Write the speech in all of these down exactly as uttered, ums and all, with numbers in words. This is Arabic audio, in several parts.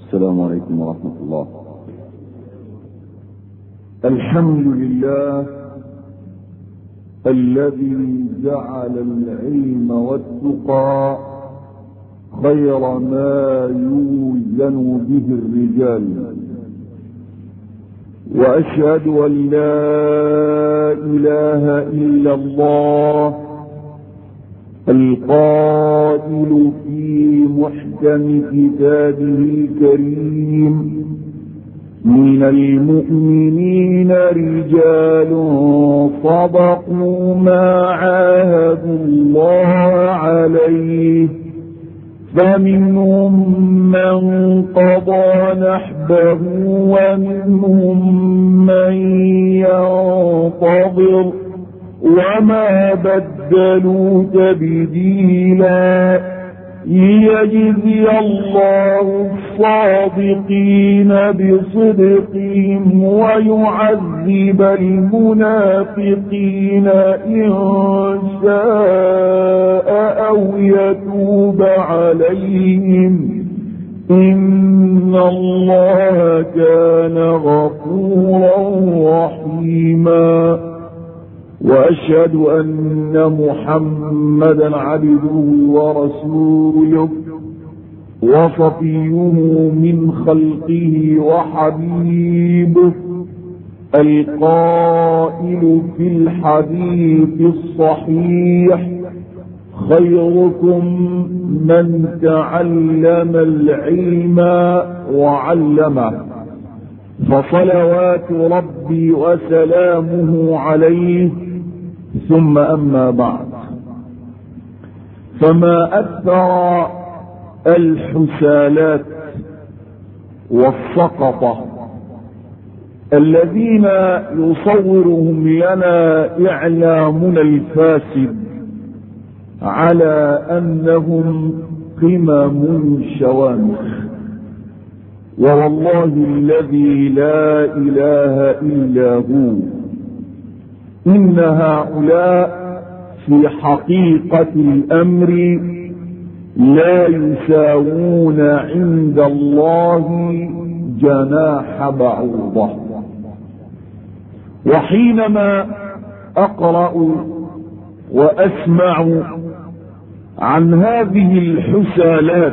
السلام عليكم ورحمة الله. الحمد لله الذي جعل العلم والتقى خير ما يوزن به الرجال، وأشهد أن لا إله إلا الله القائل في محكم كتابه الكريم: من المؤمنين رجال صدقوا ما عاهدوا الله عليه، فمنهم من قضى نحبه ومنهم من ينتظر وما بدلوا تبديلا، ليجزي الله الصادقين بصدقهم ويعذب المنافقين إن شاء أو يتوب عليهم، إن الله كان غفورا رحيما. وأشهد أن محمدا عبده ورسوله وصفيه من خلقه وحبيبه، القائل في الحديث الصحيح: خيركم من تعلم العلم وعلمه. فصلوات ربي وسلامه عليه، ثم أما بعد، فما أكثر الحسالات والسقطة الذين يصورهم لنا إعلامنا الفاسد على أنهم قمم شوامخ، ووالله الذي لا إله إلا هو إن هؤلاء في حقيقة الأمر لا يساوون عند الله جناح بعوضة. وحينما أقرأ وأسمع عن هذه الحسالات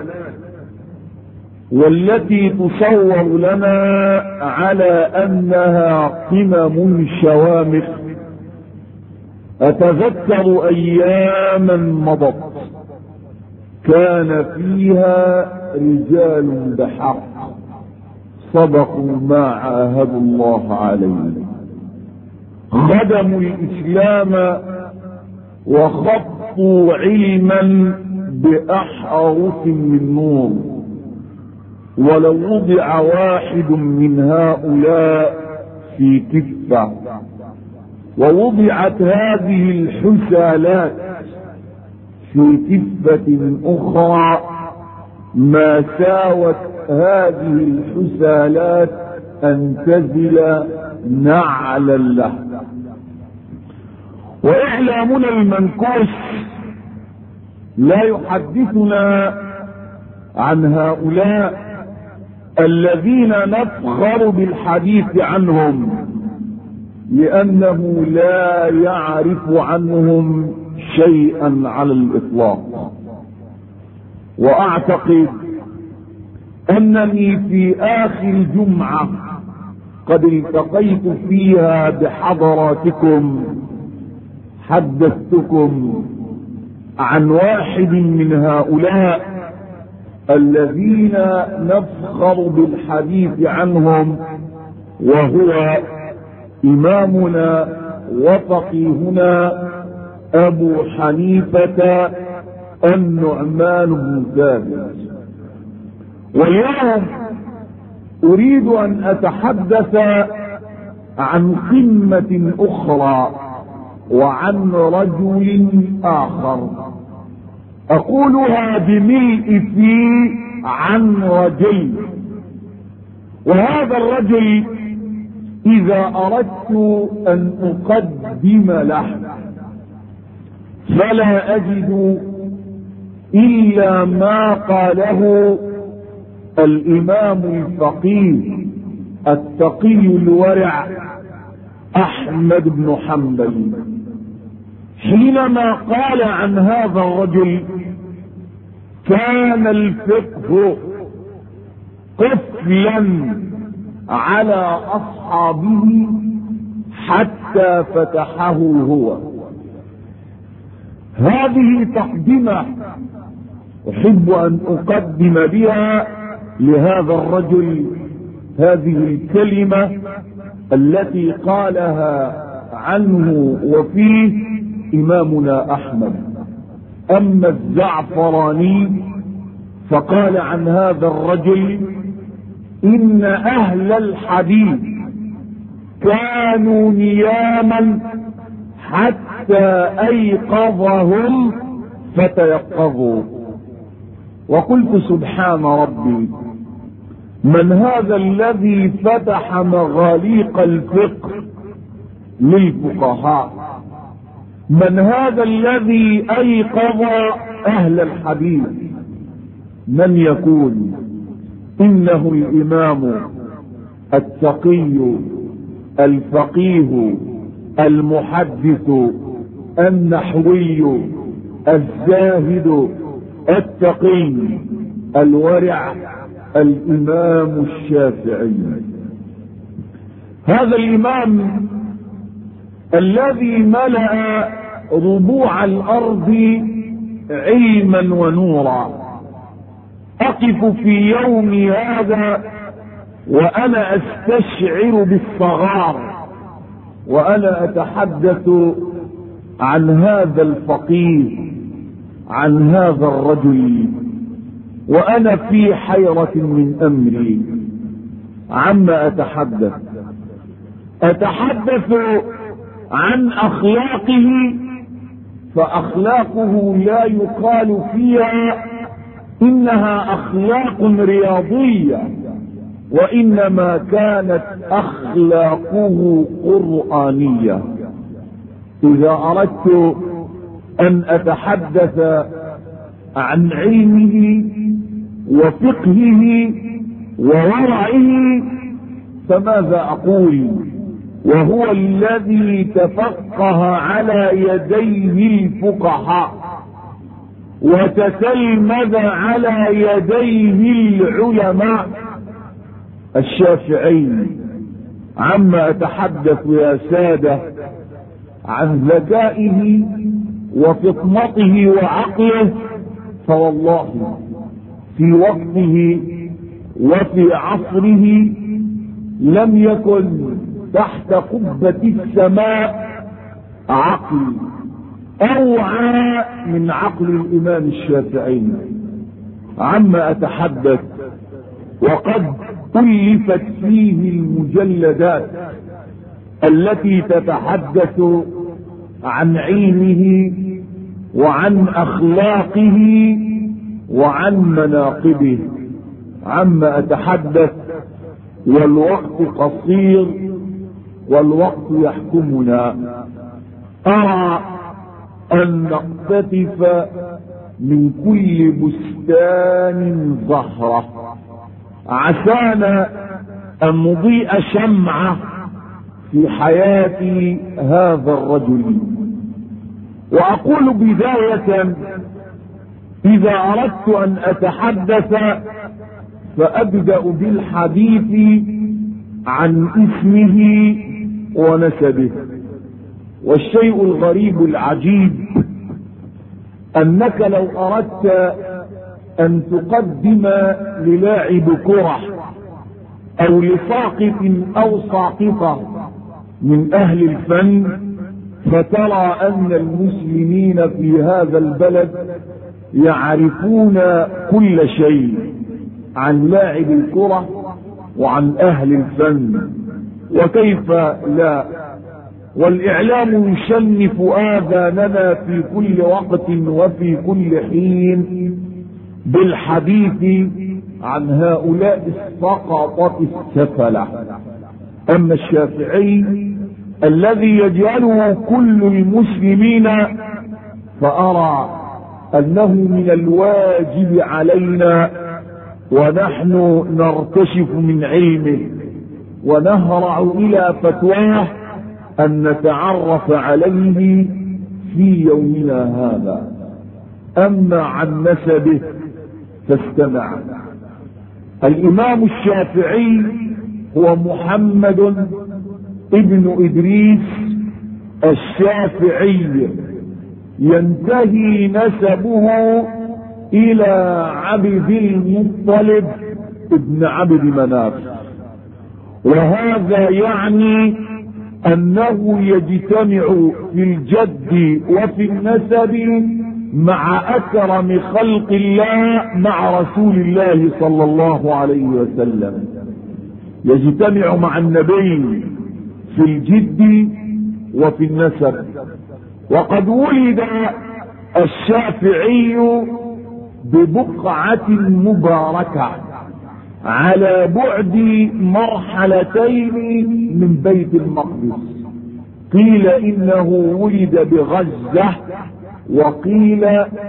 والتي تصور لنا على أنها قمم شوامخ، أتذكر أياما مضت كان فيها رجال بحق صدقوا ما عاهدوا الله عليه، خدموا الإسلام وخطوا علما بأحرف من نور. ولو وضع واحد من هؤلاء في كفة ووضعت هذه الحسالات في كفة أخرى ما ساوت هذه الحسالات أن تزل نعلا له. وإعلامنا المنكوس لا يحدثنا عن هؤلاء الذين نفخر بالحديث عنهم، لأنه لا يعرف عنهم شيئا على الإطلاق. وأعتقد أنني في آخر جمعة قد التقيت فيها بحضراتكم حدثتكم عن واحد من هؤلاء الذين نفخر بالحديث عنهم، وهو إمامنا وفقيهنا أبو حنيفة النعمان بن ثابت. واليوم أريد أن أتحدث عن قمة أخرى وعن رجل آخر، أقولها بملء في عن رجل. وهذا الرجل إذا أردت أن أقدم له فلا أجد إلا ما قاله الإمام الفقيه التقي الورع أحمد بن حنبل حينما قال عن هذا الرجل: كان الفقه قفلا على أصحابه حتى فتحه هو. هذه تقدمة أحب أن أقدم بها لهذا الرجل هذه الكلمة التي قالها عنه وفيه إمامنا أحمد. أما الزعفراني فقال عن هذا الرجل: إن أهل الحديث كانوا نياما حتى أيقظهم فتيقظوا. وقلت: سبحان ربي، من هذا الذي فتح مغاليق الفقه للفقهاء؟ من هذا الذي أيقظ أهل الحديث؟ من يكون؟ إنه الإمام التقي الفقيه المحدث النحوي الزاهد التقي الورع الإمام الشافعي. هذا الإمام الذي ملأ ربوع الأرض علما ونورا. أقف في يومي هذا وأنا أستشعر بالصغار وأنا أتحدث عن هذا الفقيه، عن هذا الرجل، وأنا في حيرة من أمري. عما أتحدث أتحدث عن أخلاقه، فأخلاقه لا يقال فيها إنها أخلاق رياضية، وإنما كانت أخلاقه قرآنية. إذا أردت أن أتحدث عن علمه وفقهه وورعه فماذا أقول؟ وهو الذي تفقه على يديه الفقهاء وتتلمذ على يديه العلماء. الشافعي. عما أتحدث يا سادة عن ذكائه وفطنته وعقله، فوالله في وقته وفي عصره لم يكن تحت قبة السماء عقل أوعى من عقل الإمام الشافعي. عما أتحدث وقد ألفت فيه المجلدات التي تتحدث عن علمه وعن أخلاقه وعن مناقبه. عما أتحدث والوقت قصير والوقت يحكمنا. أرى أن نقتطف من كل بستان زهرة عسانا أن نضيء شمعة في حياة هذا الرجل. وأقول بداية: إذا أردت أن أتحدث فأبدأ بالحديث عن اسمه ونسبه. والشيء الغريب العجيب أنك لو أردت أن تقدم للاعب كرة أو لساقط أو ساقطة من أهل الفن فترى أن المسلمين في هذا البلد يعرفون كل شيء عن لاعب الكرة وعن أهل الفن، وكيف لا؟ والإعلام يشنف آذاننا في كل وقت وفي كل حين بالحديث عن هؤلاء السقطة السفلة. أما الشافعي الذي يجعله كل المسلمين فأرى أنه من الواجب علينا ونحن نرتشف من علمه ونهرع إلى فتواه أن نتعرف عليه في يومنا هذا. أما عن نسبه فاستمع. الإمام الشافعي هو محمد ابن إدريس الشافعي، ينتهي نسبه إلى عبد المطلب ابن عبد مناف، وهذا يعني أنه يجتمع في الجد وفي النسب مع أكرم خلق الله، مع رسول الله صلى الله عليه وسلم، يجتمع مع النبي في الجد وفي النسب. وقد ولد الشافعي ببقعة مباركة على بعد مرحلتين من بيت المقدس، قيل إنه ولد بغزة وقيل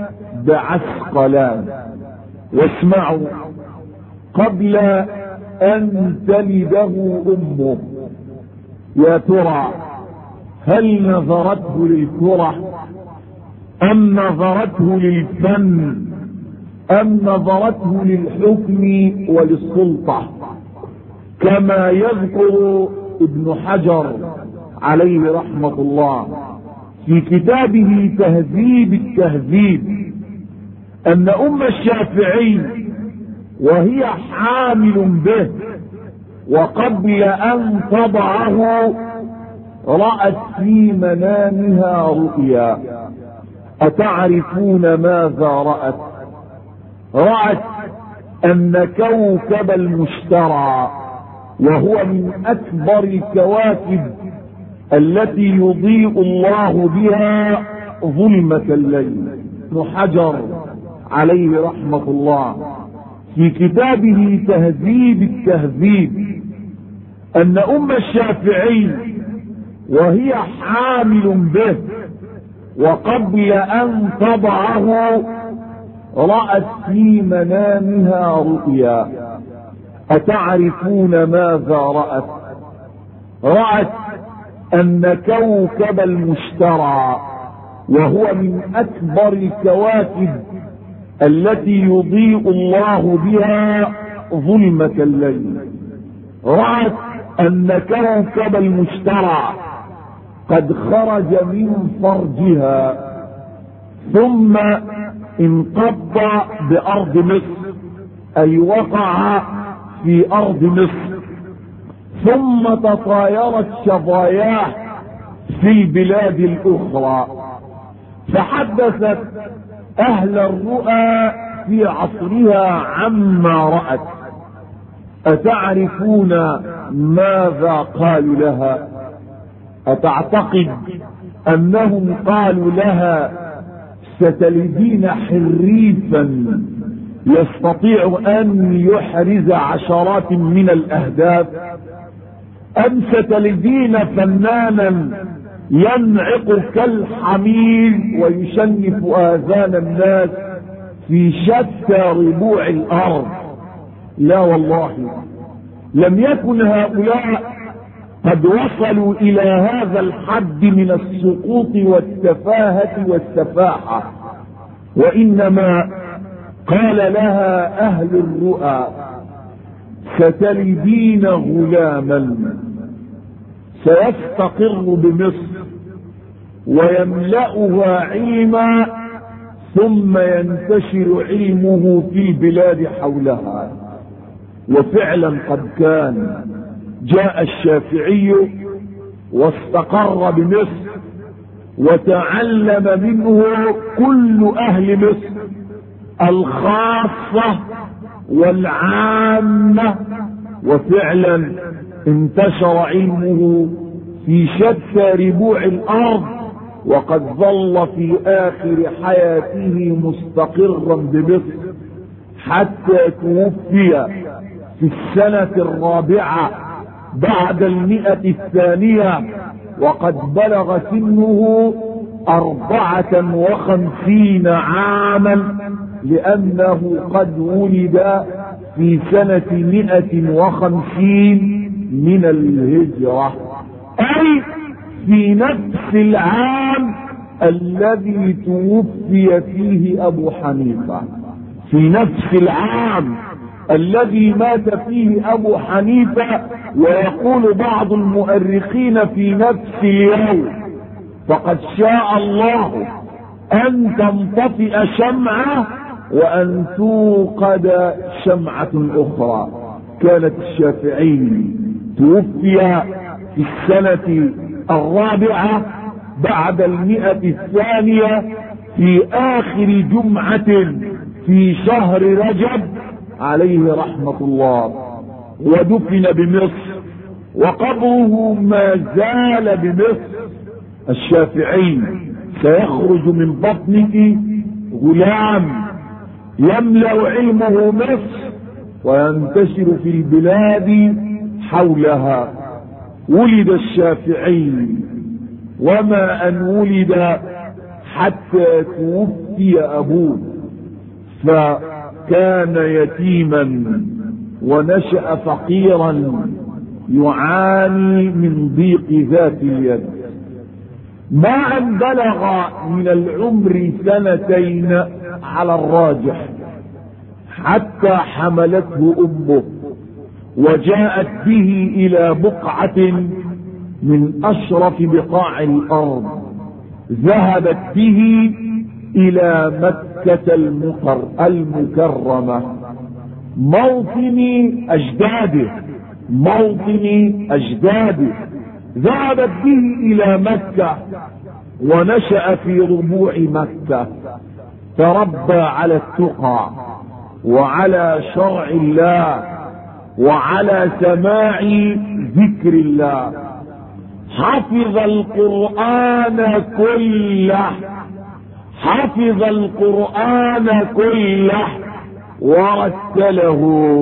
بعسقلان. واسمعوا، قبل أن تلده أمه يا ترى هل نظرته للكرة أم نظرته للفن أم نظرته للحكم وللسلطة؟ كما يذكر ابن حجر عليه رحمة الله في كتابه تهذيب التهذيب أن أم الشافعي وهي حامل به وقبل أن تضعه رأت في منامها رؤيا. أتعرفون ماذا رأت؟ رأت أن كوكب المشتري، وهو من أكبر الكواكب التي يضيء الله بها ظلمة الليل، ابن حجر عليه رحمة الله في كتابه تهذيب التهذيب أن أم الشافعي وهي حامل به وقبل أن تضعه رأت في منامها رؤيا. أتعرفون ماذا رأت؟ رأت أن كوكب المشتري، وهو من أكبر الكواكب التي يضيء الله بها ظلمة الليل، رأت أن كوكب المشتري قد خرج من فرجها ثم انقض بأرض مصر، أي وقع في أرض مصر، ثم تطايرت شظاياه في البلاد الأخرى، فحدثت أهل الرؤى في عصرها عما رأت. أتعرفون ماذا قالوا لها؟ أتعتقد أنهم قالوا لها ستلدين حريفا يستطيع أن يحرز عشرات من الأهداف، أم ستلدين فنانا ينعق كالحمير ويشنف آذان الناس في شتى ربوع الأرض؟ لا والله، لم يكن هؤلاء قد وصلوا إلى هذا الحد من السقوط والتفاهة والسفاحة، وإنما قال لها أهل الرؤى ستلدين غلاما سيستقر بمصر ويملأها علما ثم ينتشر علمه في البلاد حولها. وفعلا قد كان، جاء الشافعي واستقر بمصر وتعلم منه كل أهل مصر الخاصة والعامة، وفعلا انتشر علمه في شتى ربوع الأرض، وقد ظل في آخر حياته مستقرا بمصر حتى توفي في السنة الرابعة بعد المئة الثانية، وقد بلغ سنه أربعة وخمسين عاما، لأنه قد ولد في سنة مئة وخمسين من الهجرة، أي في نفس العام الذي توفي فيه أبو حنيفة، في نفس العام الذي مات فيه أبو حنيفة. ويقول بعض المؤرخين في نفس اليوم، فقد شاء الله أن تنطفئ شمعة وأن توقد شمعة أخرى. كانت الشافعي توفي في السنة الرابعة بعد المئة الثانية في آخر جمعة في شهر رجب عليه رحمة الله، ودفن بمصر، وقبره ما زال بمصر. الشافعي سيخرج من بطنه غلام يملأ علمه مصر وينتشر في البلاد حولها. ولد الشافعي وما أن ولد حتى توفي أبوه، فكان يتيما ونشأ فقيرا يعاني من ضيق ذات اليد. ما أن بلغ من العمر سنتين على الراجح حتى حملته أمه وجاءت به إلى بقعة من أشرف بقاع الأرض، ذهبت به إلى مكة المكرمة موطن أجداده موطن أجداده ذهبت به إلى مكة ونشأ في ربوع مكة، تربى على التقى وعلى شرع الله وعلى سماع ذكر الله. حفظ القرآن كله حفظ القرآن كله ورتله،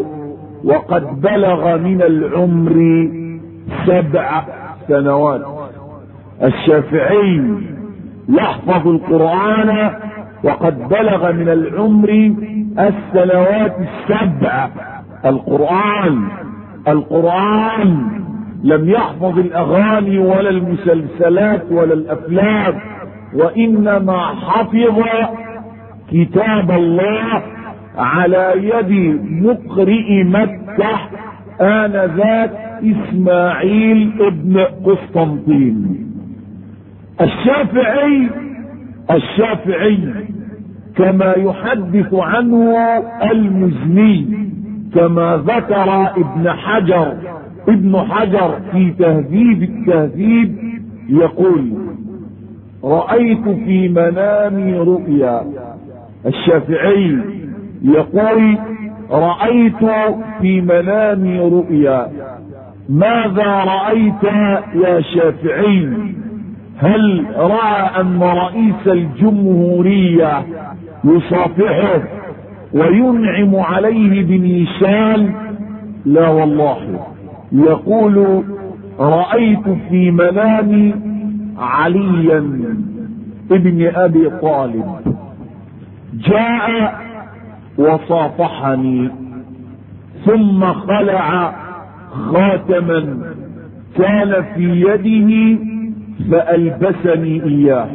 وقد بلغ من العمر سبع سنوات. الشافعي يحفظ القرآن وقد بلغ من العمر السنوات السبع. القرآن القرآن لم يحفظ الأغاني ولا المسلسلات ولا الأفلام، وإنما حفظ كتاب الله على يد مقرئ مكة آنذاك إسماعيل ابن قسطنطين. الشافعي الشافعي كما يحدث عنه المزني، كما ذكر ابن حجر ابن حجر في تهذيب التهذيب، يقول: رأيت في منامي رؤيا. الشافعي يقول: رأيت في منامي رؤيا. ماذا رأيت يا شافعي؟ هل رأى أن رئيس الجمهورية يصافحه وينعم عليه بنيشان؟ لا والله. يقول: رأيت في منامي عليا ابن أبي طالب جاء وصافحني ثم خلع خاتما كان في يده فألبسني إياه.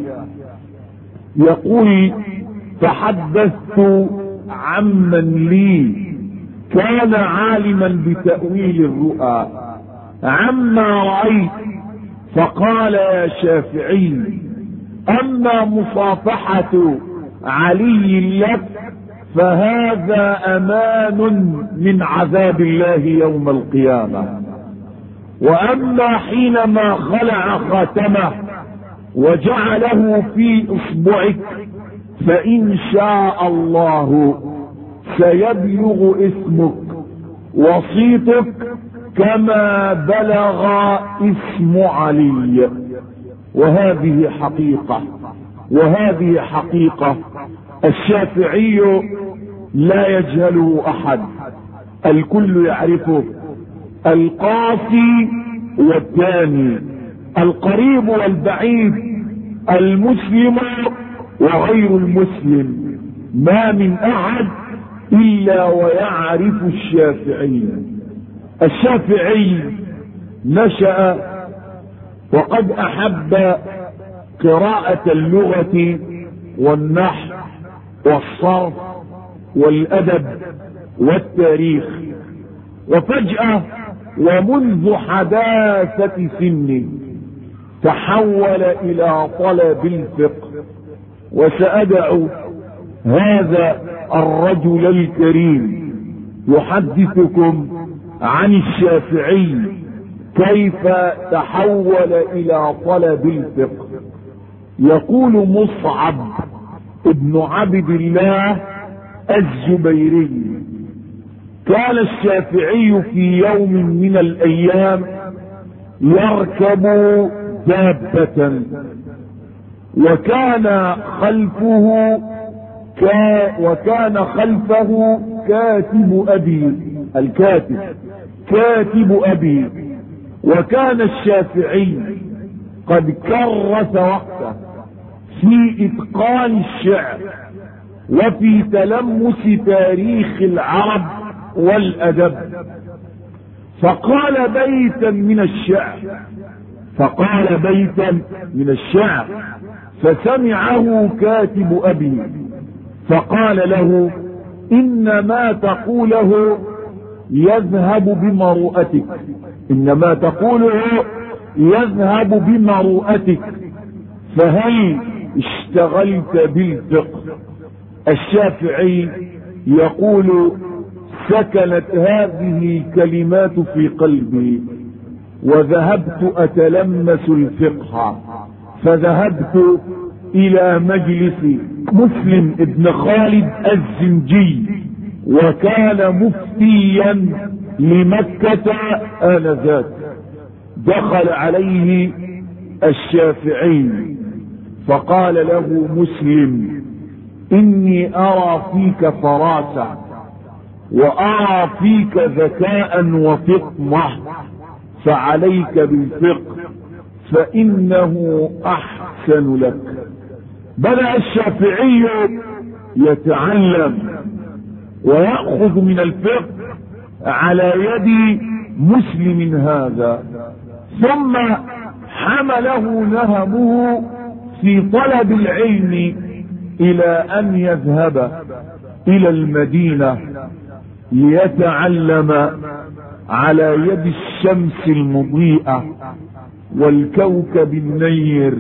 يقول: تحدثت عمن لي كان عالما بتأويل الرؤى عما رأيت، فقال: يا شافعي، أما مصافحة علي لك فهذا أمان من عذاب الله يوم القيامة، وأما حينما خلع خاتمه وجعله في إصبعك فإن شاء الله سيبلغ اسمك وصيتك كما بلغ اسم علي. وهذه حقيقة وهذه حقيقة الشافعي لا يجهله أحد، الكل يعرفه، القاصي والداني، القريب والبعيد، المسلم وغير المسلم. ما من أحد إلا ويعرف الشافعي. الشافعي نشأ وقد أحب قراءة اللغة والنحو والصرف والأدب والتاريخ، وفجأة ومنذ حداثة سنه تحول إلى طلب الفقه. وسأدع هذا الرجل الكريم يحدثكم عن الشافعي كيف تحول إلى طلب الفقه. يقول مصعب ابن عبد الله الزبيري: كان الشافعي في يوم من الأيام يركب دابة، وكان خلفه كا وكان خلفه كاتب أبي الكاتب كاتب أبي وكان الشافعي قد كرس وقته في إتقان الشعر وفي تلمس تاريخ العرب والأدب، فقال بيتا من الشعر فقال بيتا من الشعر فسمعه كاتب أبي فقال له: إن ما تقوله يذهب بمروءتك إن ما تقوله يذهب بمروءتك، فهل اشتغلت بالفقه؟ الشافعي يقول: سكنت هذه الكلمات في قلبي وذهبت أتلمس الفقه، فذهبت إلى مجلس مسلم ابن خالد الزنجي، وكان مفتيا لمكة آنذاك. دخل عليه الشافعي فقال له مسلم: إني أرى فيك فراسة وأرى فيك ذكاء وفطنة، فعليك بالفقه فإنه أحسن لك. بدأ الشافعي يتعلم ويأخذ من الفقه على يد مسلم هذا، ثم حمله نهمه في طلب العلم إلى أن يذهب إلى المدينة ليتعلم على يد الشمس المضيئة والكوكب النير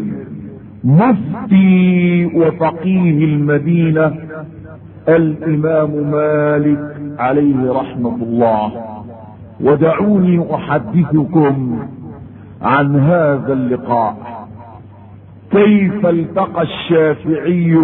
مفتي وفقيه المدينة الإمام مالك عليه رحمة الله. ودعوني أحدثكم عن هذا اللقاء، كيف التقى الشافعي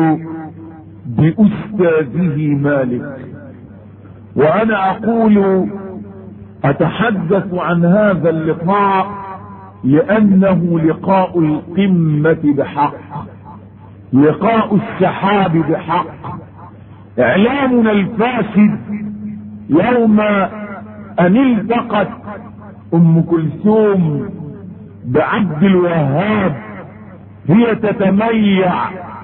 بأستاذه مالك. وأنا أقول أتحدث عن هذا اللقاء لأنه لقاء القمة بحق، لقاء السحاب بحق. إعلامنا الفاسد يوم أن التقت أم كلثوم بعبد الوهاب هي تتميع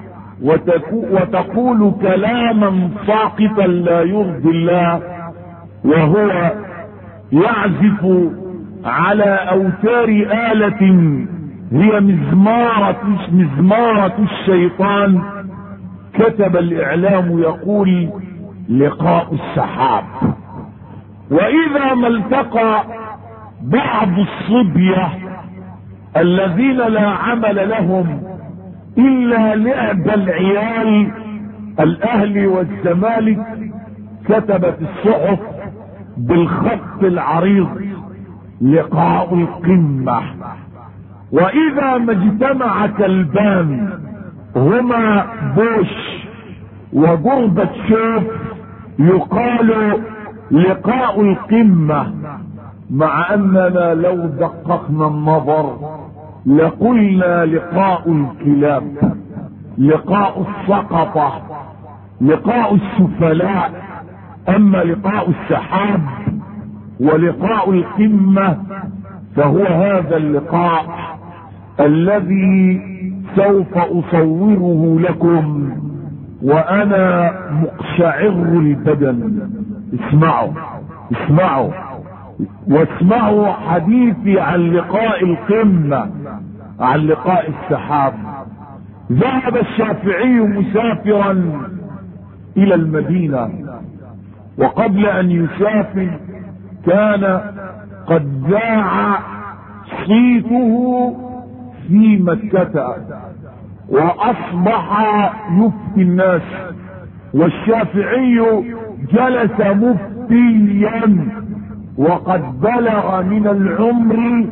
وتقول كلاما ساقطا لا يرضي الله، وهو يعزف على أوتار آلة هي مزمارة مزمارة الشيطان. كتب الإعلام يقول: لقاء السحاب. وإذا ما التقى بعض الصبية الذين لا عمل لهم إلا لعب العيال الأهلي والزمالك، كتبت الصحف بالخط العريض: لقاء القمة. وإذا ما اجتمع كلبان هما بوش وجربة شوف يقال لقاء القمة، مع أننا لو دققنا النظر لقلنا لقاء الكلاب، لقاء السقطة، لقاء السفلاء. أما لقاء السحاب ولقاء القمة فهو هذا اللقاء الذي سوف أصوره لكم وانا مقشعر البدن. اسمعوا اسمعوا واسمعوا حديثي عن لقاء القمة، عن لقاء السحاب. ذهب الشافعي مسافرا الى المدينة، وقبل ان يسافر كان قد ذاع صيته في مكة واصبح يفتي الناس، والشافعي جلس مفتيا وقد بلغ من العمر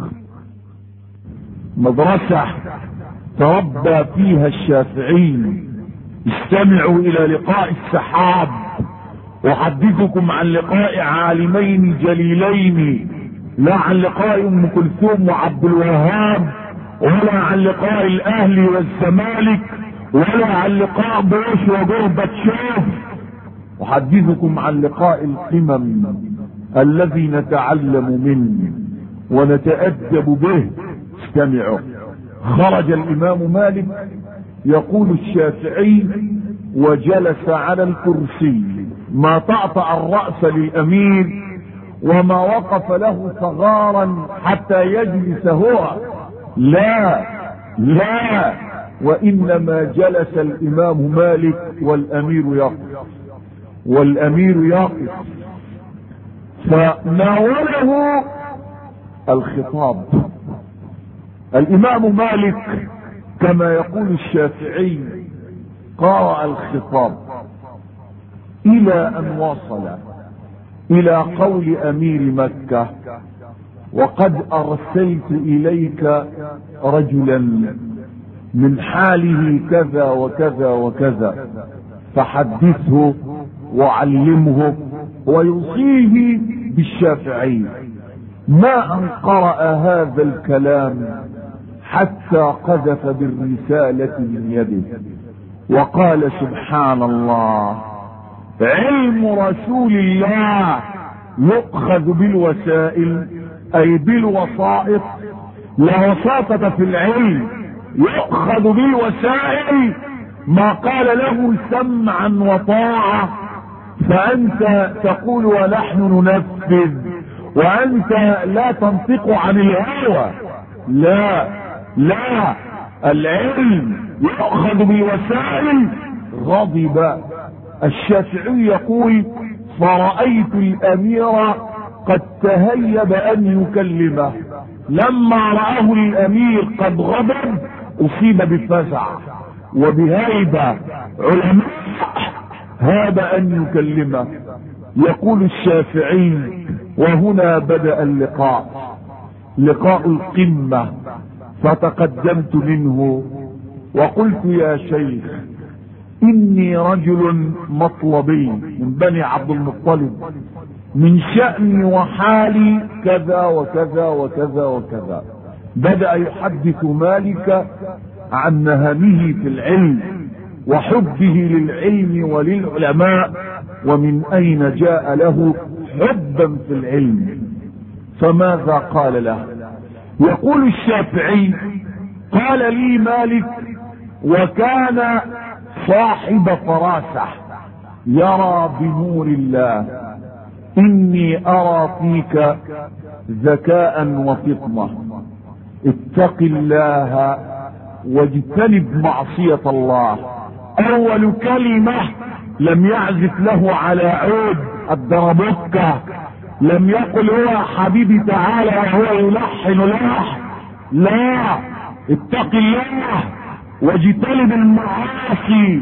مدرسة تربى فيها الشافعي. استمعوا الى لقاء السحاب، احدثكم عن لقاء عالمين جليلين، لا عن لقاء ام كلثوم وعبد الوهاب، ولا عن لقاء الاهلي والزمالك، ولا عن لقاء بوش وجورباتشوف. احدثكم عن لقاء القمم الذي نتعلم منه ونتأدب به. استمعوا. خرج الامام مالك يقول الشافعي وجلس على الكرسي، ما طأطأ الرأس للامير وما وقف له صغارا حتى يجلس هو، لا لا، وانما جلس الامام مالك والامير يقف، والامير يقف. فناوله الخطاب. الامام مالك كما يقول الشافعي قرأ الخطاب الى ان وصل الى قول امير مكة: وقد ارسلت اليك رجلا من حاله كذا وكذا وكذا، فحدثه وعلمه ويوصيه بالشافعي. ما ان قرأ هذا الكلام حتى قذف بالرسالة من يده وقال: سبحان الله، علم رسول الله يؤخذ بالوسائل اي بالوسائط، لا وساطة في العلم، يؤخذ بالوسائل. ما قال له سمعا وطاعة فانت تقول ونحن ننفذ، وانت لا تنطق عن الهوى. لا لا، العلم يؤخذ بالوسائل. غضب الشافعي يقول: فرأيت الامير قد تهيب ان يكلمه. لما رآه الامير قد غضب اصيب بفزع وبهيبة علماء هاب ان يكلمه. يقول الشافعي: وهنا بدأ اللقاء، لقاء القمة. فتقدمت منه وقلت: يا شيخ، اني رجل مطلبي من بني عبد المطلب، من شأني وحالي كذا وكذا وكذا وكذا. بدأ يحدث مالك عن نهمه في العلم وحبه للعلم وللعلماء، ومن اين جاء له حبا في العلم. فماذا قال له؟ يقول الشافعي: قال لي مالك، وكان صاحب فراسة يرى بنور الله: اني ارى فيك ذكاء وفطنة، اتق الله واجتنب معصية الله. اول كلمة لم يعزف له على عود الدربكة، لم يقل هو حبيبي تعالى وهو يلحن لح، لا، اتق الله واجتنب المعاصي.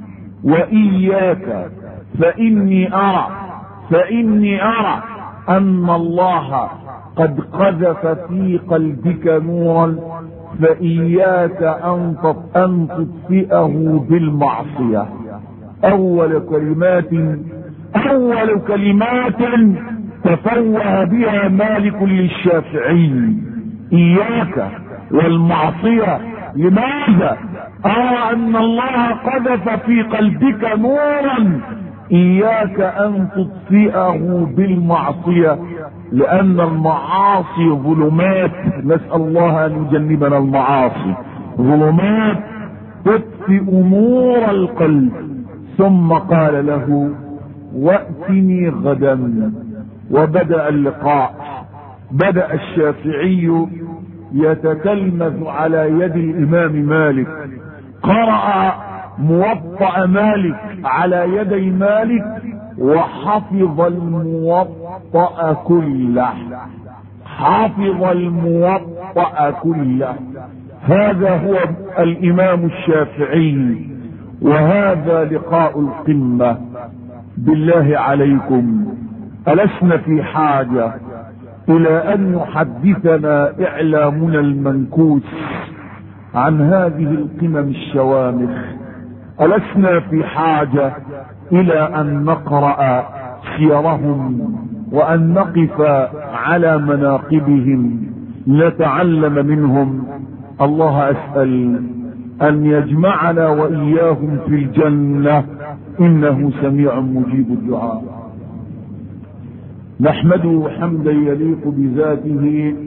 واياك فاني ارى فاني ارى ان الله قد قذف في قلبك نورا، فاياك ان تطفئه بالمعصية. اول كلمات اول كلمات تفوه بها مالك للشافعي: اياك والمعصية. لماذا؟ ارى ان الله قذف في قلبك نورا، اياك ان تطفئه بالمعصية، لان المعاصي ظلمات. نسأل الله ان يجنبنا المعاصي. ظلمات تطفئ نور القلب. ثم قال له واتني غدا. وبدأ اللقاء. بدأ الشافعي يتتلمذ على يد الامام مالك. قرأ موطأ مالك على يدي مالك وحفظ الموطأ كله. حفظ الموطأ كله. هذا هو الامام الشافعي، وهذا لقاء القمة. بالله عليكم ألسنا في حاجة الى ان يحدثنا اعلامنا المنكوس عن هذه القمم الشوامخ؟ ألسنا في حاجة الى ان نقرأ سيرهم وان نقف على مناقبهم نتعلم منهم؟ الله اسأل ان يجمعنا واياهم في الجنة، انه سميع مجيب الدعاء. نحمده حمدا يليق بذاته،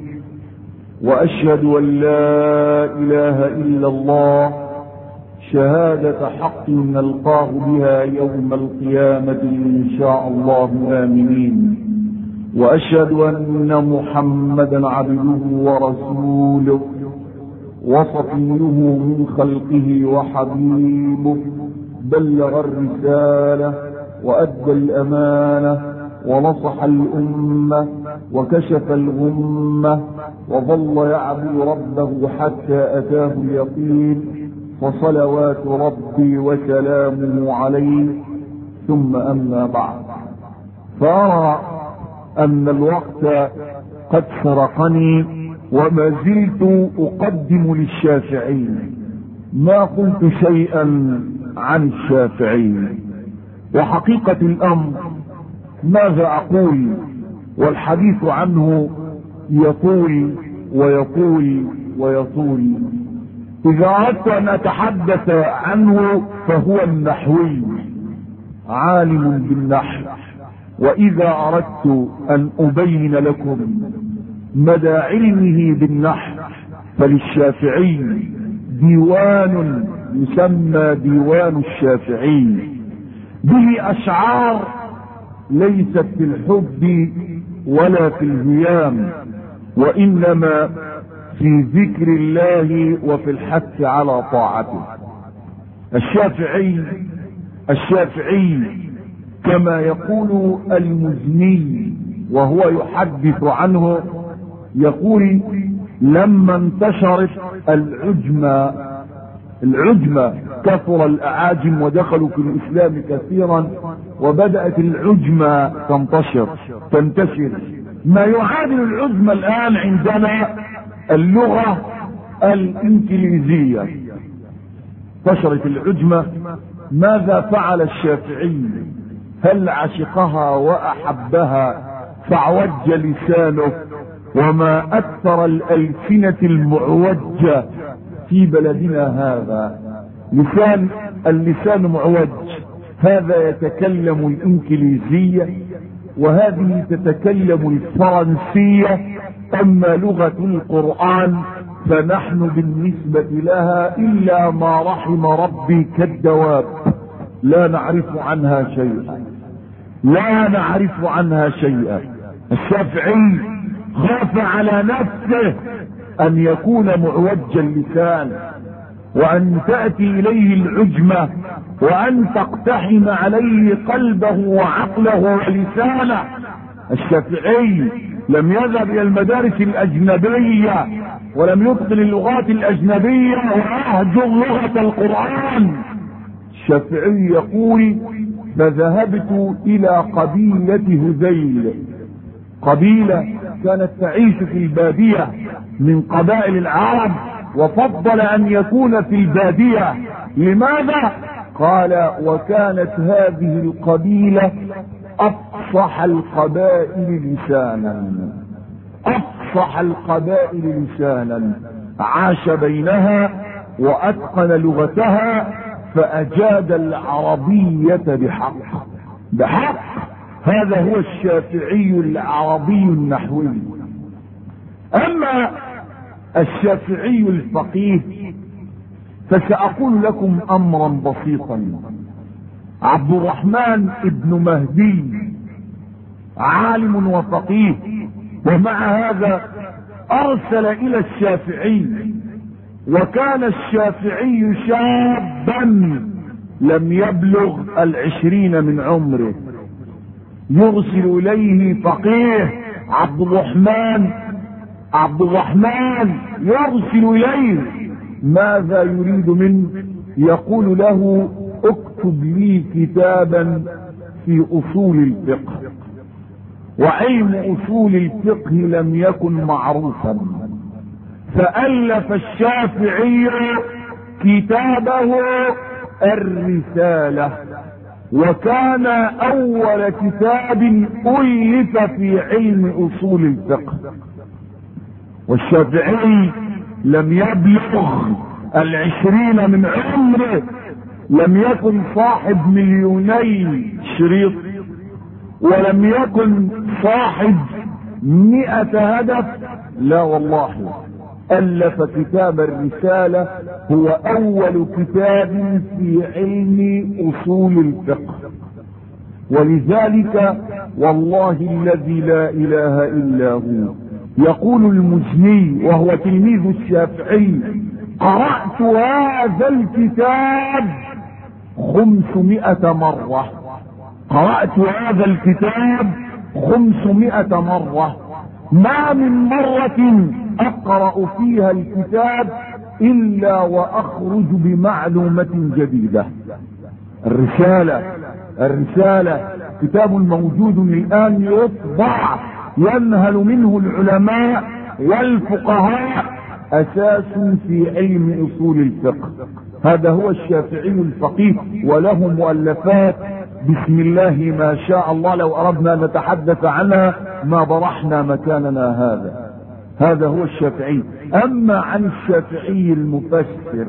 واشهد ان لا اله الا الله شهادة حق نلقاه بها يوم القيامة ان شاء الله امنين. واشهد ان محمدا عبده ورسوله وصفيه من خلقه وحبيبه، بلغ الرسالة وادى الامانة ونصح الامة وكشف الغمة، وظل يعبد ربه حتى اتاه اليقين، فصلوات ربي وسلامه عليه. ثم اما بعد، فارى ان الوقت قد سرقني وما زلت اقدم للشافعي، ما قلت شيئا عن الشافعي. وحقيقة الامر ماذا اقول والحديث عنه يطول ويطول ويطول. اذا اردت ان اتحدث عنه فهو النحوي، عالم بالنحو. واذا اردت ان ابين لكم مدى علمه بالنحو فللشافعي ديوان يسمى ديوان الشافعي، به اشعار ليست في الحب ولا في الهيام، وانما في ذكر الله وفي الحث على طاعته. الشافعي الشافعي كما يقول المزني وهو يحدث عنه، يقول لما انتشرت العجمة العجمة كثر الاعاجم ودخلوا في الاسلام كثيرا، وبدأت العجمة تنتشر تنتشر. ما يعادل العجمة الان عندنا اللغة الانجليزية. انتشرت العجمة. ماذا فعل الشافعي؟ هل عشقها واحبها فعوج لسانه؟ وما اكثر الالسنة المعوجة في بلدنا هذا. لسان اللسان معوج، هذا يتكلم الانجليزية وهذه تتكلم الفرنسية. اما لغة القرآن فنحن بالنسبة لها الا ما رحم ربي كالدواب، لا نعرف عنها شيئا لا نعرف عنها شيئا. الشافعي خاف على نفسه ان يكون معوج اللسان، وان تأتي اليه العجمة، وان تقتحم عليه قلبه وعقله ولسانه. الشافعي لم يذهب الى المدارس الاجنبية ولم يتقن اللغات الاجنبية ويهجر لغة القرآن. الشافعي يقول فذهبت الى قبيلة هذيل، قبيلة كانت تعيش في البادية من قبائل العرب، وفضل ان يكون في البادية. لماذا؟ قال وكانت هذه القبيلة افصح القبائل لسانا افصح القبائل لسانا عاش بينها واتقن لغتها، فاجاد العربية بحق بحق. هذا هو الشافعي العربي النحوي. اما الشافعي الفقيه فسأقول لكم امرا بسيطا. عبد الرحمن ابن مهدي عالم وفقيه، ومع هذا ارسل الى الشافعي، وكان الشافعي شابا لم يبلغ العشرين من عمره، يرسل اليه فقيه عبد الرحمن عبد الرحمن يرسل اليه ماذا يريد منه؟ يقول له اكتب لي كتابا في اصول الفقه. وعلم اصول الفقه لم يكن معروفا، فألف الشافعي كتابه الرسالة، وكان اول كتاب الف في علم اصول الفقه. والشافعي لم يبلغ العشرين من عمره، لم يكن صاحب مليوني شريط، ولم يكن صاحب مئة هدف، لا والله. ألف كتاب الرسالة، هو أول كتاب في علم أصول الفقه. ولذلك والله الذي لا إله إلا هو، يقول المزني وهو تلميذ الشافعي: قرأت هذا الكتاب خمسمائة مرة. قرأت هذا الكتاب خمسمائة مرة، ما من مرة أقرأ فيها الكتاب إلا وأخرج بمعلومة جديدة. الرسالة الرسالة كتاب موجود الآن يطبع، ينهل منه العلماء والفقهاء، أساس في علم أصول الفقه. هذا هو الشافعي الفقيه، وله مؤلفات بسم الله ما شاء الله، لو أردنا أن نتحدث عنها ما برحنا مكاننا هذا. هذا هو الشافعي. أما عن الشافعي المفسر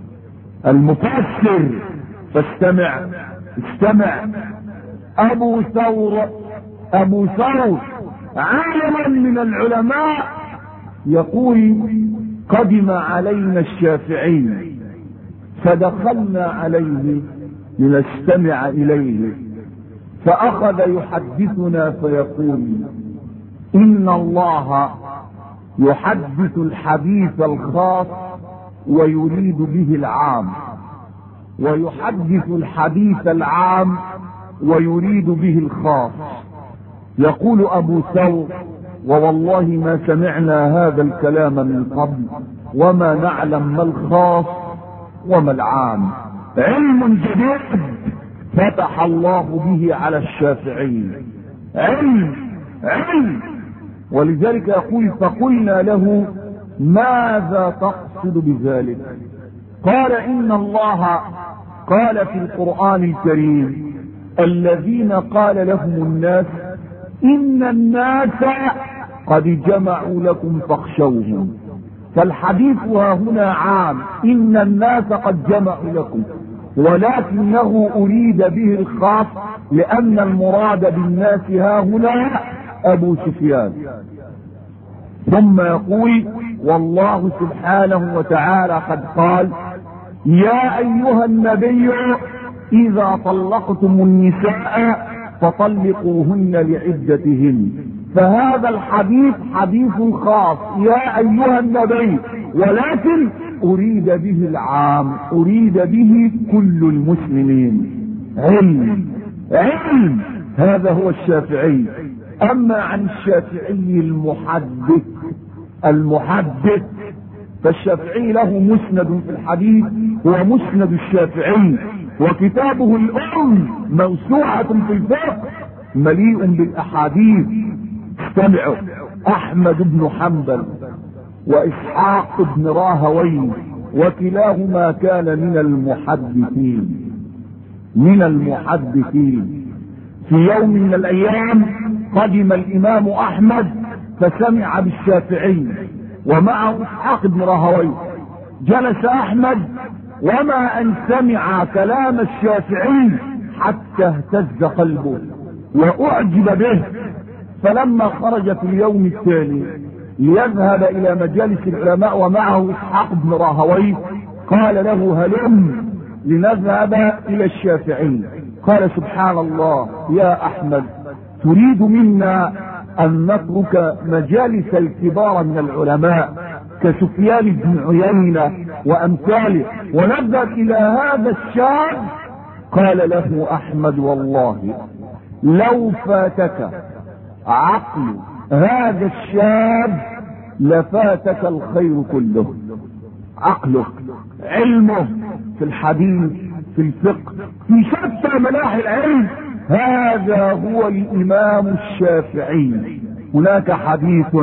المفسر فاستمع استمع أبو ثور أبو ثور عالم من العلماء يقول: قدم علينا الشافعي فدخلنا عليه لنستمع إليه، فأخذ يحدثنا فيقول: إن الله يحدث الحديث الخاص ويريد به العام، ويحدث الحديث العام ويريد به الخاص. يقول أبو ثور: ووالله ما سمعنا هذا الكلام من قبل، وما نعلم ما الخاص وما العام. علم جديد فتح الله به على الشافعي، علم علم. ولذلك يقول: فقلنا له: ماذا تقصد بذلك؟ قال: إن الله قال في القرآن الكريم: الذين قال لهم الناس إن الناس قد جمعوا لكم فاخشوهم. فالحديث ها هنا عام، إن الناس قد جمعوا لكم، ولكنه أريد به الخاص، لأن المراد بالناس ها هنا أبو سفيان. ثم يقول: والله سبحانه وتعالى قد قال: يا أيها النبي إذا طلقتم النساء فطلقوهن لعدتهن. فهذا الحديث حديث خاص، يا أيها النبي، ولكن أريد به العام، أريد به كل المسلمين. علم علم. هذا هو الشافعي. أما عن الشافعي المحدث المحدث فالشافعي له مسند في الحديث، هو مسند الشافعي، وكتابه الأم موسوعة في الفقه مليء بالأحاديث. استمعوا: أحمد بن حنبل وإسحاق بن راهويه، وكلاهما كان من المحدثين من المحدثين في يوم من الأيام قدم الإمام أحمد فسمع بالشافعي ومعه إسحاق بن راهويه. جلس أحمد وما أن سمع كلام الشافعي حتى اهتز قلبه وأعجب به. فلما خرج في اليوم التالي ليذهب إلى مجالس العلماء ومعه إسحاق بن راهويه، قال له هلم لنذهب الى الشافعي. قال سبحان الله يا احمد، تريد منا ان نترك مجالس الكبار من العلماء كسفيان بن عيينة وامثاله ونذهب الى هذا الشاب؟ قال له احمد والله لو فاتك عقل هذا الشاب لفاتك الخير كله. عقله، علمه في الحديث، في الفقه، في شتى مناحي العلم، هذا هو الامام الشافعي. هناك حديث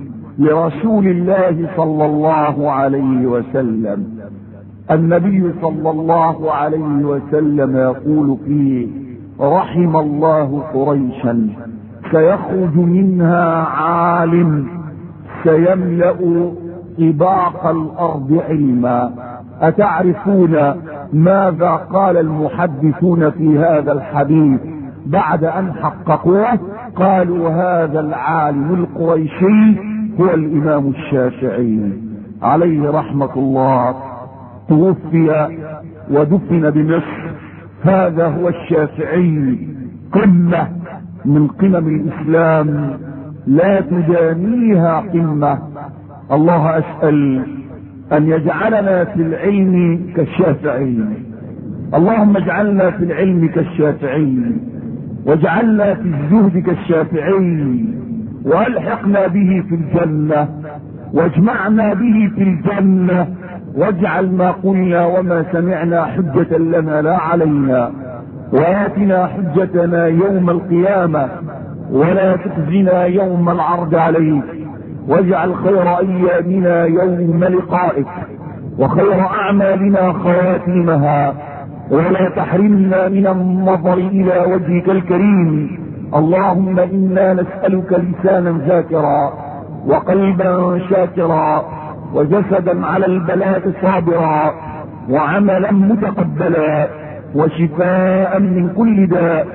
لرسول الله صلى الله عليه وسلم، النبي صلى الله عليه وسلم يقول فيه: رحم الله قريشا سيخرج منها عالم سيملأ طباق الارض علما. اتعرفون ماذا قال المحدثون في هذا الحديث بعد ان حققوه؟ قالوا هذا العالم القريشي هو الامام الشافعي عليه رحمة الله. توفي ودفن بمصر، هذا هو الشافعي، قمة من قمم الاسلام لا تدانيها قمة. الله اسأل ان يجعلنا في العلم كالشافعي. اللهم اجعلنا في العلم كالشافعي، واجعلنا في الزهد كالشافعي، والحقنا به في الجنة، واجمعنا به في الجنة، واجعل ما قلنا وما سمعنا حجة لنا لا علينا، وآتنا حجتنا يوم القيامة، ولا تخزنا يوم العرض عليك، واجعل خير ايامنا يوم لقائك، وخير اعمالنا خواتيمها، ولا تحرمنا من النظر الى وجهك الكريم. اللهم انا نسألك لسانا ذاكرا، وقلبا شاكرا، وجسدا على البلاء صابرا، وعملا متقبلا، وشفاء من كل داء،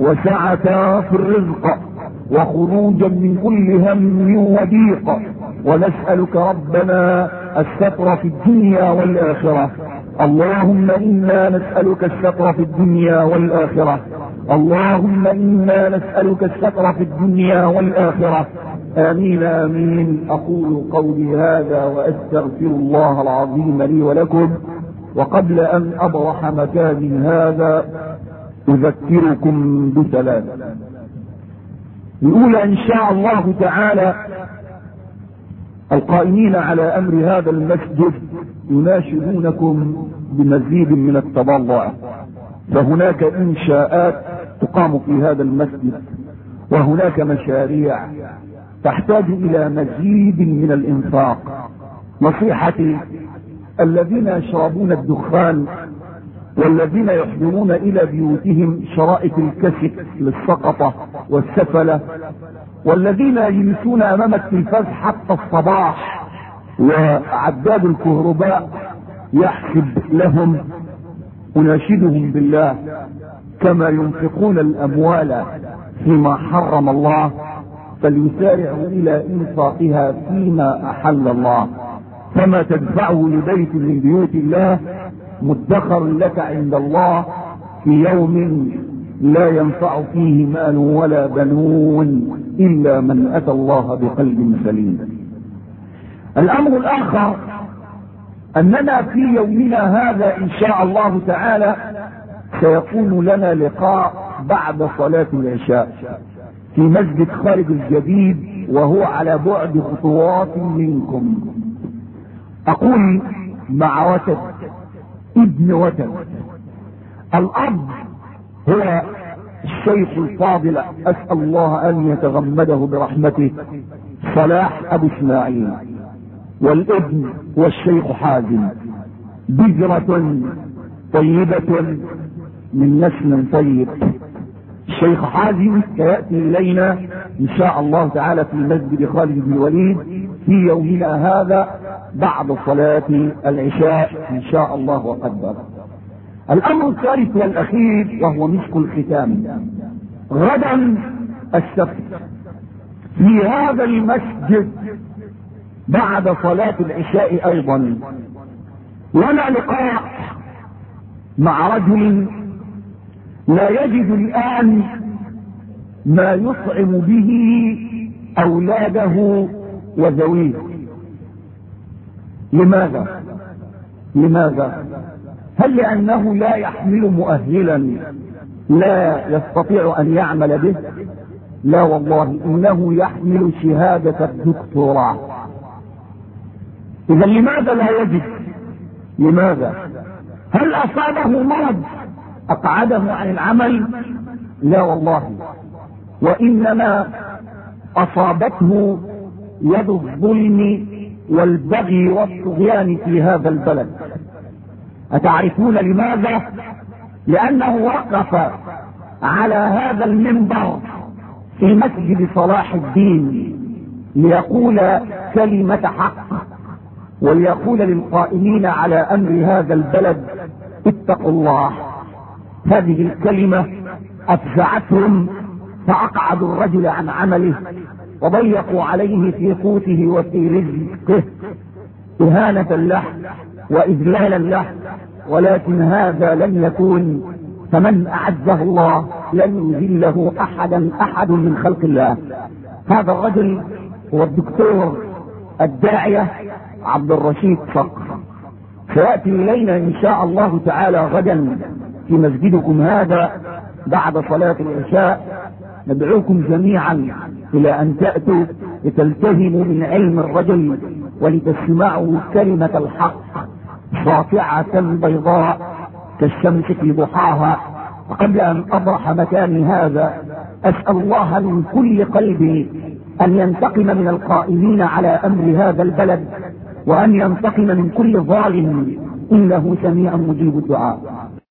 وسعة في الرزق، وخروجا من كل هم وضيق. ونسألك ربنا الستر في الدنيا والآخرة. اللهم إنا نسألك الستر في الدنيا والآخرة. اللهم إنا نسألك الستر في الدنيا والآخرة. آمين آمين. أقول قولي هذا وأستغفر الله العظيم لي ولكم. وقبل أن أبرح مكاني هذا أذكركم بثلاث. يقول إن شاء الله تعالى القائمين على أمر هذا المسجد يناشدونكم بمزيد من التضرع، فهناك إنشاءات تقام في هذا المسجد، وهناك مشاريع تحتاج إلى مزيد من الإنفاق. نصيحتي: الذين يشربون الدخان والذين يحضرون الى بيوتهم شرائط الكسك للسقطة والسفلة، والذين يجلسون امام التلفاز حتى الصباح وعداد الكهرباء يحسب لهم، اناشدهم بالله كما ينفقون الاموال فيما حرم الله فليسارعوا الى انفاقها فيما احل الله. فما تدفعه لبيت من بيوت الله مدخر لك عند الله في يوم لا ينفع فيه مال ولا بنون الا من اتى الله بقلب سليم. الامر الاخر اننا في يومنا هذا ان شاء الله تعالى سيكون لنا لقاء بعد صلاة العشاء في مسجد خالد الجديد، وهو على بعد خطوات منكم. اقول مع وتد ابن وتد. الاب هو الشيخ الفاضل، اسأل الله ان يتغمده برحمته، صلاح ابو اسماعيل، والابن هو الشيخ حازم، بذرة طيبة من نسل طيب. الشيخ حازم سيأتي الينا ان شاء الله تعالى في مسجد خالد بن الوليد في يومنا هذا بعد صلاة العشاء ان شاء الله وقدر. الامر الثالث والاخير وهو مسك الختام. غدا السبت في هذا المسجد بعد صلاة العشاء ايضا ولا لقاء مع رجل لا يجد الآن ما يطعم به أولاده وذويه. لماذا؟ لماذا؟ هل لأنه لا يحمل مؤهلا لا يستطيع أن يعمل به؟ لا والله، إنه يحمل شهادة الدكتوراه. إذا لماذا لا يجد؟ لماذا؟ هل أصابه مرض أقعده عن العمل؟ لا والله، وإنما أصابته يد الظلم والبغي والطغيان في هذا البلد. أتعرفون لماذا؟ لأنه وقف على هذا المنبر في مسجد صلاح الدين ليقول كلمة حق، وليقول للقائمين على أمر هذا البلد اتقوا الله. هذه الكلمة أفزعتهم فأقعدوا الرجل عن عمله وضيقوا عليه في قوته وفي رزقه إهانة له وإذلالا له، ولكن هذا لم يكون، فمن أعزه الله لن يذله أحدا أحد من خلق الله. هذا الرجل هو الدكتور الداعية عبد الرشيد صقر، سيأتي إلينا إن شاء الله تعالى غدا في مسجدكم هذا بعد صلاة العشاء. ندعوكم جميعا إلى أن تأتوا لتلتهموا من علم الرجل ولتسمعوا كلمة الحق ساطعة بيضاء كالشمس في ضحاها. وقبل أن أبرح مكاني هذا أسأل الله من كل قلبي أن ينتقم من القائمين على أمر هذا البلد، وأن ينتقم من كل ظالم، إنه سميع مجيب الدعاء.